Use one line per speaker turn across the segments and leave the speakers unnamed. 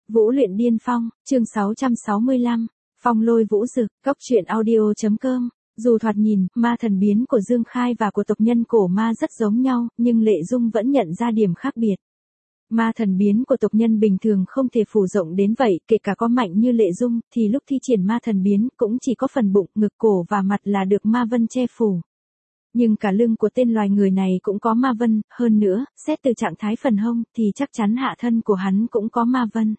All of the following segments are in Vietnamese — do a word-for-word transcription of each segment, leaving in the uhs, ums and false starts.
Vũ luyện điên phong, chương sáu trăm sáu mươi lăm, phong lôi vũ dực, góc truyện audio.com. Dù thoạt nhìn, ma thần biến của Dương Khai và của tộc nhân cổ ma rất giống nhau, nhưng Lệ Dung vẫn nhận ra điểm khác biệt. Ma thần biến của tộc nhân bình thường không thể phủ rộng đến vậy, kể cả có mạnh như Lệ Dung, thì lúc thi triển ma thần biến cũng chỉ có phần bụng, ngực, cổ và mặt là được ma vân che phủ. Nhưng cả lưng của tên loài người này cũng có ma vân, hơn nữa, xét từ trạng thái phần hông thì chắc chắn hạ thân của hắn cũng có ma vân.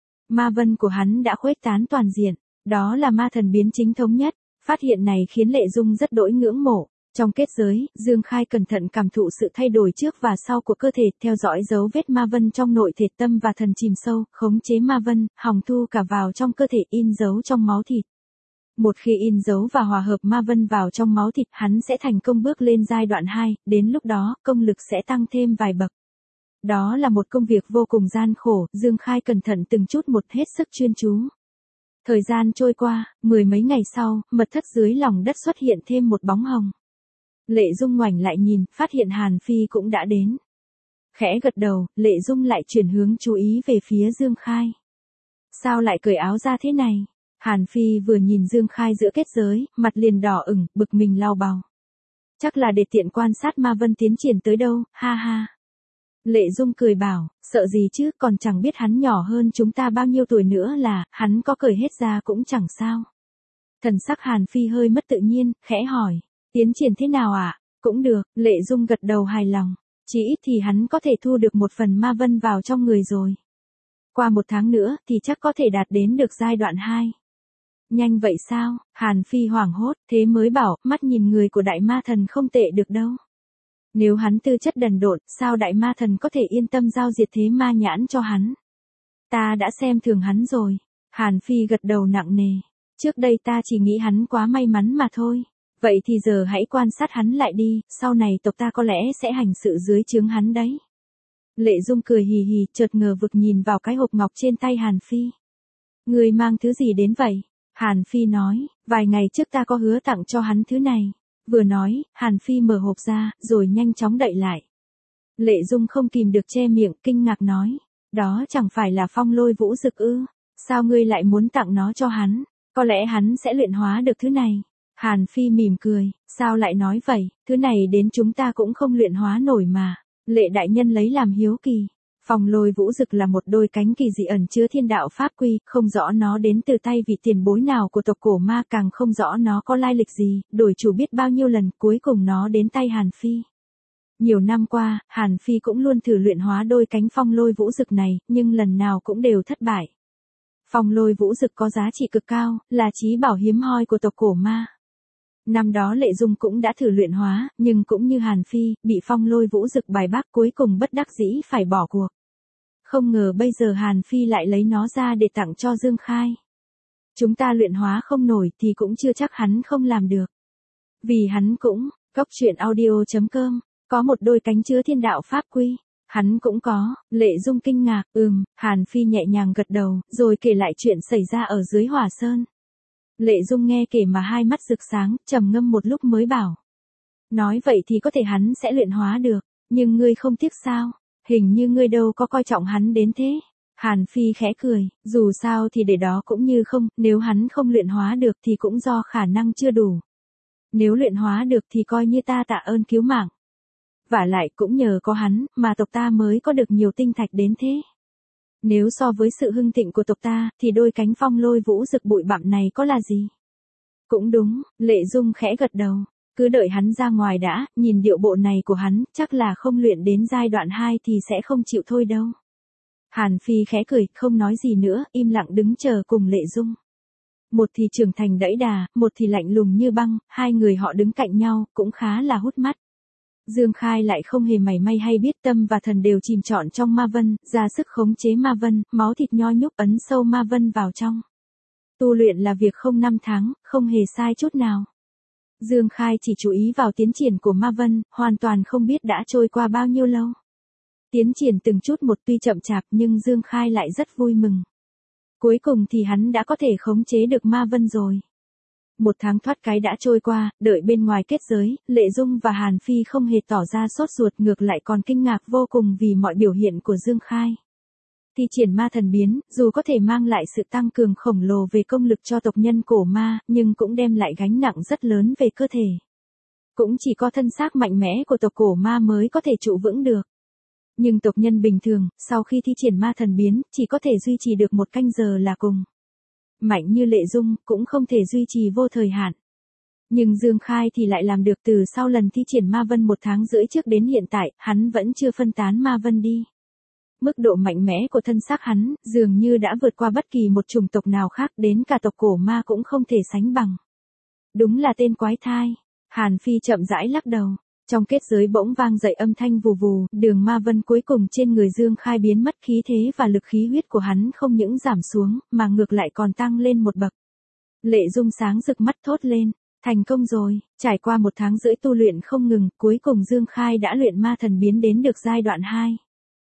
Ma vân của hắn đã khuếch tán toàn diện, đó là ma thần biến chính thống nhất. Phát hiện này khiến Lệ Dung rất đỗi ngưỡng mộ. Trong kết giới, Dương Khai cẩn thận cảm thụ sự thay đổi trước và sau của cơ thể, theo dõi dấu vết ma vân trong nội thể tâm và thần chìm sâu, khống chế ma vân, hòng thu cả vào trong cơ thể, in dấu trong máu thịt. Một khi in dấu và hòa hợp ma vân vào trong máu thịt, hắn sẽ thành công bước lên giai đoạn hai, đến lúc đó, công lực sẽ tăng thêm vài bậc. Đó là một công việc vô cùng gian khổ, Dương Khai cẩn thận từng chút một, hết sức chuyên chú. Thời gian trôi qua, mười mấy ngày sau, mật thất dưới lòng đất xuất hiện thêm một bóng hồng. Lệ Dung ngoảnh lại nhìn, phát hiện Hàn Phi cũng đã đến. Khẽ gật đầu, Lệ Dung lại chuyển hướng chú ý về phía Dương Khai. Sao lại cởi áo ra thế này? Hàn Phi vừa nhìn Dương Khai giữa kết giới, mặt liền đỏ ửng, bực mình lau bào. Chắc là để tiện quan sát ma vân tiến triển tới đâu, ha ha. Lệ Dung cười bảo, sợ gì chứ, còn chẳng biết hắn nhỏ hơn chúng ta bao nhiêu tuổi nữa là, hắn có cởi hết ra cũng chẳng sao. Thần sắc Hàn Phi hơi mất tự nhiên, khẽ hỏi, tiến triển thế nào ạ? À? Cũng được, Lệ Dung gật đầu hài lòng, chỉ ít thì hắn có thể thu được một phần ma vân vào trong người rồi. Qua một tháng nữa thì chắc có thể đạt đến được giai đoạn hai. Nhanh vậy sao? Hàn Phi hoảng hốt, thế mới bảo, mắt nhìn người của đại ma thần không tệ được đâu. Nếu hắn tư chất đần độn, sao đại ma thần có thể yên tâm giao diệt thế ma nhãn cho hắn? Ta đã xem thường hắn rồi. Hàn Phi gật đầu nặng nề. Trước đây ta chỉ nghĩ hắn quá may mắn mà thôi. Vậy thì giờ hãy quan sát hắn lại đi, sau này tộc ta có lẽ sẽ hành sự dưới trướng hắn đấy. Lệ Dung cười hì hì, chợt ngờ vực nhìn vào cái hộp ngọc trên tay Hàn Phi. Người mang thứ gì đến vậy? Hàn Phi nói, vài ngày trước ta có hứa tặng cho hắn thứ này. Vừa nói, Hàn Phi mở hộp ra, rồi nhanh chóng đậy lại. Lệ Dung không kìm được che miệng, kinh ngạc nói, đó chẳng phải là phong lôi vũ dực ư, sao ngươi lại muốn tặng nó cho hắn, có lẽ hắn sẽ luyện hóa được thứ này. Hàn Phi mỉm cười, sao lại nói vậy, thứ này đến chúng ta cũng không luyện hóa nổi mà. Lệ đại nhân lấy làm hiếu kỳ. Phong lôi vũ dực là một đôi cánh kỳ dị ẩn chứa thiên đạo pháp quy, không rõ nó đến từ tay vị tiền bối nào của tộc cổ ma, càng không rõ nó có lai lịch gì, đổi chủ biết bao nhiêu lần, cuối cùng nó đến tay Hàn Phi. Nhiều năm qua, Hàn Phi cũng luôn thử luyện hóa đôi cánh phong lôi vũ dực này, nhưng lần nào cũng đều thất bại. Phong lôi vũ dực có giá trị cực cao, là chí bảo hiếm hoi của tộc cổ ma. Năm đó Lệ Dung cũng đã thử luyện hóa, nhưng cũng như Hàn Phi, bị phong lôi vũ dực bài bác, cuối cùng bất đắc dĩ phải bỏ cuộc. Không ngờ bây giờ Hàn Phi lại lấy nó ra để tặng cho Dương Khai. Chúng ta luyện hóa không nổi thì cũng chưa chắc hắn không làm được. Vì hắn cũng, góc truyện audio.com, có một đôi cánh chứa thiên đạo pháp quy. Hắn cũng có. Lệ Dung kinh ngạc, ừm, Hàn Phi nhẹ nhàng gật đầu, rồi kể lại chuyện xảy ra ở dưới Hỏa Sơn. Lệ Dung nghe kể mà hai mắt rực sáng, trầm ngâm một lúc mới bảo. Nói vậy thì có thể hắn sẽ luyện hóa được, nhưng ngươi không tiếc sao? Hình như ngươi đâu có coi trọng hắn đến thế. Hàn Phi khẽ cười, dù sao thì để đó cũng như không, nếu hắn không luyện hóa được thì cũng do khả năng chưa đủ. Nếu luyện hóa được thì coi như ta tạ ơn cứu mạng. Vả lại cũng nhờ có hắn, mà tộc ta mới có được nhiều tinh thạch đến thế. Nếu so với sự hưng thịnh của tộc ta, thì đôi cánh phong lôi vũ dực bụi bặm này có là gì? Cũng đúng, Lệ Dung khẽ gật đầu. Cứ đợi hắn ra ngoài đã, nhìn điệu bộ này của hắn, chắc là không luyện đến giai đoạn hai thì sẽ không chịu thôi đâu. Hàn Phi khẽ cười, không nói gì nữa, im lặng đứng chờ cùng Lệ Dung. Một thì trưởng thành đẫy đà, một thì lạnh lùng như băng, hai người họ đứng cạnh nhau, cũng khá là hút mắt. Dương Khai lại không hề mảy may hay biết, tâm và thần đều chìm trọn trong ma vân, ra sức khống chế ma vân, máu thịt nho nhúc ấn sâu ma vân vào trong. Tu luyện là việc không năm tháng, không hề sai chút nào. Dương Khai chỉ chú ý vào tiến triển của ma vân, hoàn toàn không biết đã trôi qua bao nhiêu lâu. Tiến triển từng chút một tuy chậm chạp nhưng Dương Khai lại rất vui mừng. Cuối cùng thì hắn đã có thể khống chế được ma vân rồi. Một tháng thoát cái đã trôi qua, đợi bên ngoài kết giới, Lệ Dung và Hàn Phi không hề tỏ ra sốt ruột, ngược lại còn kinh ngạc vô cùng vì mọi biểu hiện của Dương Khai. Thi triển ma thần biến, dù có thể mang lại sự tăng cường khổng lồ về công lực cho tộc nhân cổ ma, nhưng cũng đem lại gánh nặng rất lớn về cơ thể. Cũng chỉ có thân xác mạnh mẽ của tộc cổ ma mới có thể trụ vững được. Nhưng tộc nhân bình thường, sau khi thi triển ma thần biến, chỉ có thể duy trì được một canh giờ là cùng. Mạnh như Lệ Dung, cũng không thể duy trì vô thời hạn. Nhưng Dương Khai thì lại làm được. Từ sau lần thi triển ma vân một tháng rưỡi trước đến hiện tại, hắn vẫn chưa phân tán ma vân đi. Mức độ mạnh mẽ của thân xác hắn, dường như đã vượt qua bất kỳ một chủng tộc nào khác, đến cả tộc cổ ma cũng không thể sánh bằng. Đúng là tên quái thai. Hàn Phi chậm rãi lắc đầu. Trong kết giới bỗng vang dậy âm thanh vù vù, đường ma vân cuối cùng trên người Dương Khai biến mất, khí thế và lực khí huyết của hắn không những giảm xuống, mà ngược lại còn tăng lên một bậc. Lệ Dung sáng rực mắt thốt lên, thành công rồi, trải qua một tháng rưỡi tu luyện không ngừng, cuối cùng Dương Khai đã luyện ma thần biến đến được giai đoạn hai.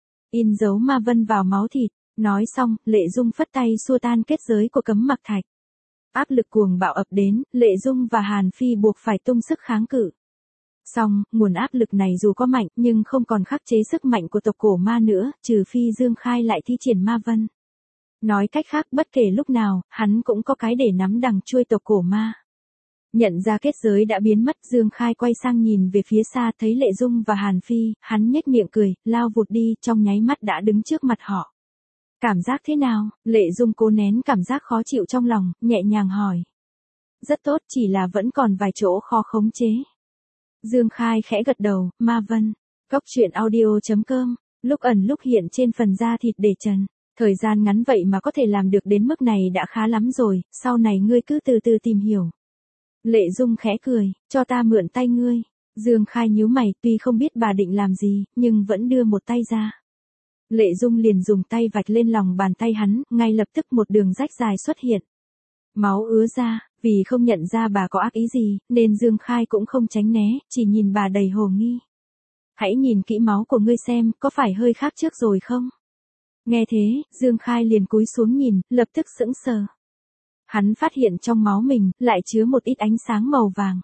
In dấu ma vân vào máu thịt, nói xong, Lệ Dung phất tay xua tan kết giới của cấm mặc thạch. Áp lực cuồng bạo ập đến, Lệ Dung và Hàn Phi buộc phải tung sức kháng cự. Xong, nguồn áp lực này dù có mạnh, nhưng không còn khắc chế sức mạnh của tộc cổ ma nữa, trừ phi Dương Khai lại thi triển ma vân. Nói cách khác, bất kể lúc nào, hắn cũng có cái để nắm đằng chuôi tộc cổ ma. Nhận ra kết giới đã biến mất, Dương Khai quay sang nhìn về phía xa, thấy Lệ Dung và Hàn Phi, hắn nhếch miệng cười, lao vụt đi, trong nháy mắt đã đứng trước mặt họ. Cảm giác thế nào? Lệ Dung cố nén cảm giác khó chịu trong lòng, nhẹ nhàng hỏi. Rất tốt, chỉ là vẫn còn vài chỗ khó khống chế. Dương Khai khẽ gật đầu, ma vân. Góc truyện audio chấm com, lúc ẩn lúc hiện trên phần da thịt để trần. Thời gian ngắn vậy mà có thể làm được đến mức này đã khá lắm rồi, sau này ngươi cứ từ từ tìm hiểu. Lệ Dung khẽ cười, cho ta mượn tay ngươi. Dương Khai nhíu mày, tuy không biết bà định làm gì, nhưng vẫn đưa một tay ra. Lệ Dung liền dùng tay vạch lên lòng bàn tay hắn, ngay lập tức một đường rách dài xuất hiện. Máu ứa ra, vì không nhận ra bà có ác ý gì, nên Dương Khai cũng không tránh né, chỉ nhìn bà đầy hồ nghi. Hãy nhìn kỹ máu của ngươi xem, có phải hơi khác trước rồi không? Nghe thế, Dương Khai liền cúi xuống nhìn, lập tức sững sờ. Hắn phát hiện trong máu mình, lại chứa một ít ánh sáng màu vàng.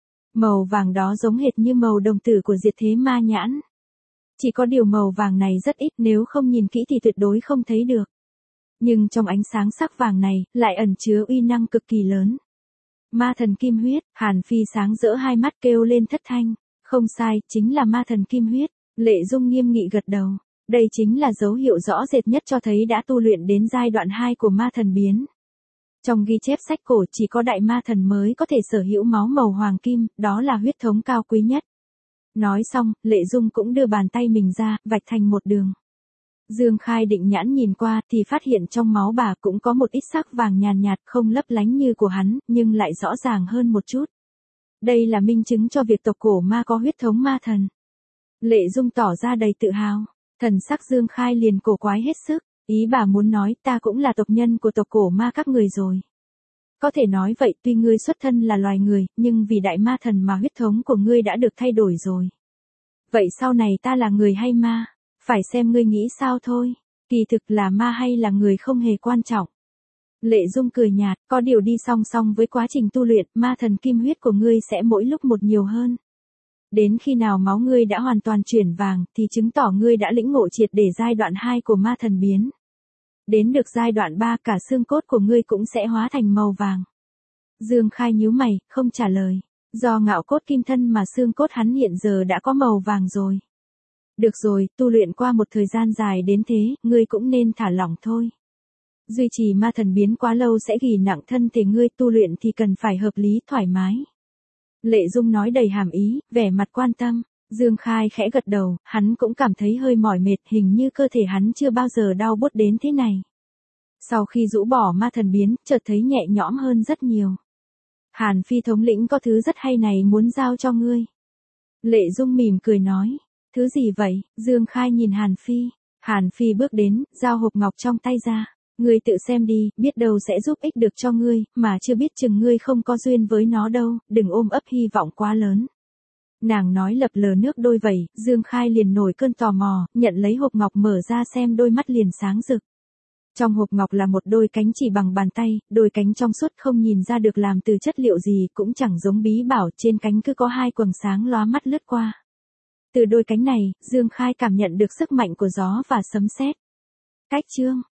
Màu vàng đó giống hệt như màu đồng tử của diệt thế ma nhãn. Chỉ có điều màu vàng này rất ít, nếu không nhìn kỹ thì tuyệt đối không thấy được. Nhưng trong ánh sáng sắc vàng này, lại ẩn chứa uy năng cực kỳ lớn. Ma thần kim huyết, Hàn Phi sáng rỡ hai mắt kêu lên thất thanh. Không sai, chính là ma thần kim huyết. Lệ Dung nghiêm nghị gật đầu. Đây chính là dấu hiệu rõ rệt nhất cho thấy đã tu luyện đến giai đoạn hai của ma thần biến. Trong ghi chép sách cổ chỉ có đại ma thần mới có thể sở hữu máu màu hoàng kim, đó là huyết thống cao quý nhất. Nói xong, Lệ Dung cũng đưa bàn tay mình ra, vạch thành một đường. Dương Khai định nhãn nhìn qua thì phát hiện trong máu bà cũng có một ít sắc vàng nhàn nhạt, không lấp lánh như của hắn, nhưng lại rõ ràng hơn một chút. Đây là minh chứng cho việc tộc cổ ma có huyết thống ma thần. Lệ Dung tỏ ra đầy tự hào, thần sắc Dương Khai liền cổ quái hết sức, ý bà muốn nói ta cũng là tộc nhân của tộc cổ ma các người rồi. Có thể nói vậy, tuy ngươi xuất thân là loài người, nhưng vì đại ma thần mà huyết thống của ngươi đã được thay đổi rồi. Vậy sau này ta là người hay ma? Phải xem ngươi nghĩ sao thôi. Kỳ thực là ma hay là người không hề quan trọng. Lệ Dung cười nhạt, có điều đi song song với quá trình tu luyện, ma thần kim huyết của ngươi sẽ mỗi lúc một nhiều hơn. Đến khi nào máu ngươi đã hoàn toàn chuyển vàng, thì chứng tỏ ngươi đã lĩnh ngộ triệt để giai đoạn hai của ma thần biến. Đến được giai đoạn ba, cả xương cốt của ngươi cũng sẽ hóa thành màu vàng. Dương Khai nhíu mày, không trả lời. Do ngạo cốt kim thân mà xương cốt hắn hiện giờ đã có màu vàng rồi. Được rồi, tu luyện qua một thời gian dài đến thế, ngươi cũng nên thả lỏng thôi. Duy trì ma thần biến quá lâu sẽ ghi nặng thân thể ngươi, tu luyện thì cần phải hợp lý thoải mái. Lệ Dung nói đầy hàm ý, vẻ mặt quan tâm. Dương Khai khẽ gật đầu, hắn cũng cảm thấy hơi mỏi mệt, hình như cơ thể hắn chưa bao giờ đau buốt đến thế này. Sau khi rũ bỏ ma thần biến, chợt thấy nhẹ nhõm hơn rất nhiều. Hàn Phi thống lĩnh có thứ rất hay này muốn giao cho ngươi. Lệ Dung mỉm cười nói. Thứ gì vậy? Dương Khai nhìn Hàn Phi. Hàn Phi bước đến, giao hộp ngọc trong tay ra. Ngươi tự xem đi, biết đâu sẽ giúp ích được cho ngươi, mà chưa biết chừng ngươi không có duyên với nó đâu, đừng ôm ấp hy vọng quá lớn. Nàng nói lập lờ nước đôi vẩy, Dương Khai liền nổi cơn tò mò, nhận lấy hộp ngọc mở ra xem, đôi mắt liền sáng rực. Trong hộp ngọc là một đôi cánh chỉ bằng bàn tay, đôi cánh trong suốt không nhìn ra được làm từ chất liệu gì, cũng chẳng giống bí bảo, trên cánh cứ có hai quầng sáng lóa mắt lướt qua. Từ đôi cánh này, Dương Khai cảm nhận được sức mạnh của gió và sấm sét. Cách chương